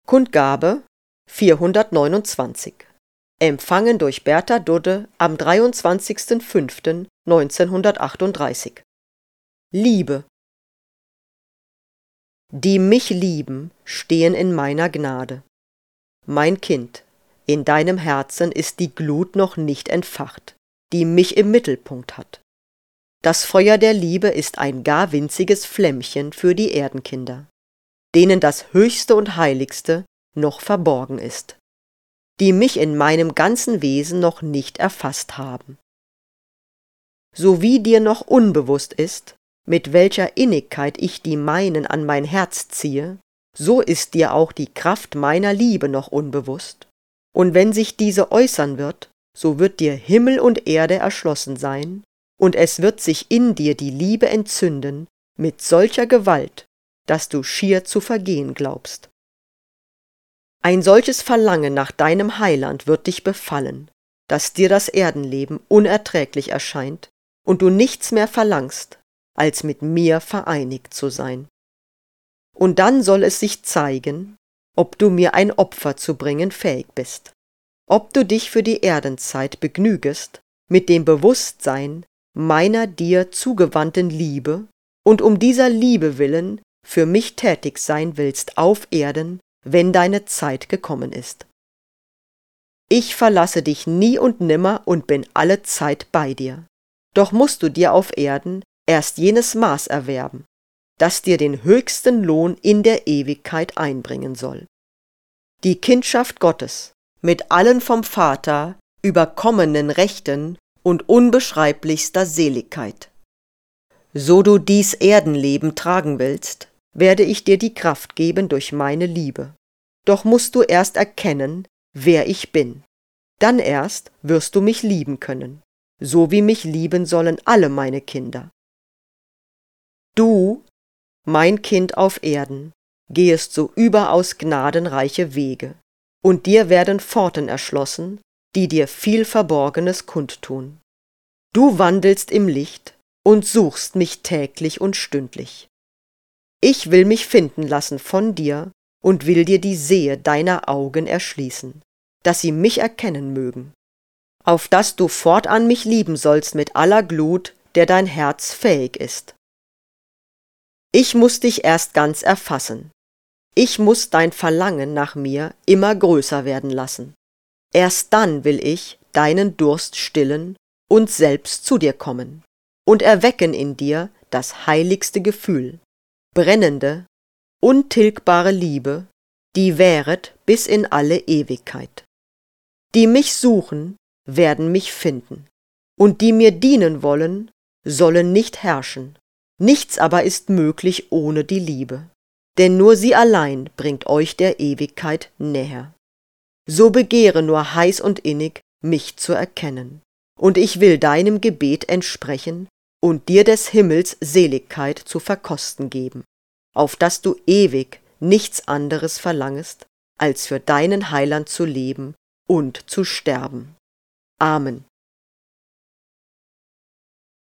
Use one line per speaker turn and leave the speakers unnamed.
Kundgabe 429. Empfangen durch Bertha Dudde am 23.05.1938. Liebe. Die mich lieben, stehen in meiner Gnade. Mein Kind, in deinem Herzen ist die Glut noch nicht entfacht, die mich im Mittelpunkt hat. Das Feuer der Liebe ist ein gar winziges Flämmchen für die Erdenkinder, denen das Höchste und Heiligste noch verborgen ist, die mich in meinem ganzen Wesen noch nicht erfasst haben. So wie dir noch unbewusst ist, mit welcher Innigkeit ich die meinen an mein Herz ziehe, so ist dir auch die Kraft meiner Liebe noch unbewusst, und wenn sich diese äußern wird, so wird dir Himmel und Erde erschlossen sein, und es wird sich in dir die Liebe entzünden mit solcher Gewalt, dass du schier zu vergehen glaubst. Ein solches Verlangen nach deinem Heiland wird dich befallen, dass dir das Erdenleben unerträglich erscheint und du nichts mehr verlangst, als mit mir vereinigt zu sein. Und dann soll es sich zeigen, ob du mir ein Opfer zu bringen fähig bist, ob du dich für die Erdenzeit begnügest mit dem Bewusstsein meiner dir zugewandten Liebe und um dieser Liebe willen für mich tätig sein willst auf Erden, wenn deine Zeit gekommen ist. Ich verlasse dich nie und nimmer und bin alle Zeit bei dir. Doch musst du dir auf Erden erst jenes Maß erwerben, das dir den höchsten Lohn in der Ewigkeit einbringen soll. Die Kindschaft Gottes mit allen vom Vater überkommenen Rechten und unbeschreiblichster Seligkeit. So du dies Erdenleben tragen willst, werde ich dir die Kraft geben durch meine Liebe. Doch musst du erst erkennen, wer ich bin. Dann erst wirst du mich lieben können, so wie mich lieben sollen alle meine Kinder. Du, mein Kind auf Erden, gehest so überaus gnadenreiche Wege, und dir werden Pforten erschlossen, die dir viel Verborgenes kundtun. Du wandelst im Licht und suchst mich täglich und stündlich. Ich will mich finden lassen von dir und will dir die Sehe deiner Augen erschließen, dass sie mich erkennen mögen, auf dass du fortan mich lieben sollst mit aller Glut, der dein Herz fähig ist. Ich muß dich erst ganz erfassen. Ich muß dein Verlangen nach mir immer größer werden lassen. Erst dann will ich deinen Durst stillen und selbst zu dir kommen und erwecken in dir das heiligste Gefühl, brennende, untilgbare Liebe, die währet bis in alle Ewigkeit. Die mich suchen, werden mich finden, und die mir dienen wollen, sollen nicht herrschen. Nichts aber ist möglich ohne die Liebe, denn nur sie allein bringt euch der Ewigkeit näher. So begehre nur heiß und innig, mich zu erkennen, und ich will deinem Gebet entsprechen und dir des Himmels Seligkeit zu verkosten geben, auf dass du ewig nichts anderes verlangest, als für deinen Heiland zu leben und zu sterben. Amen.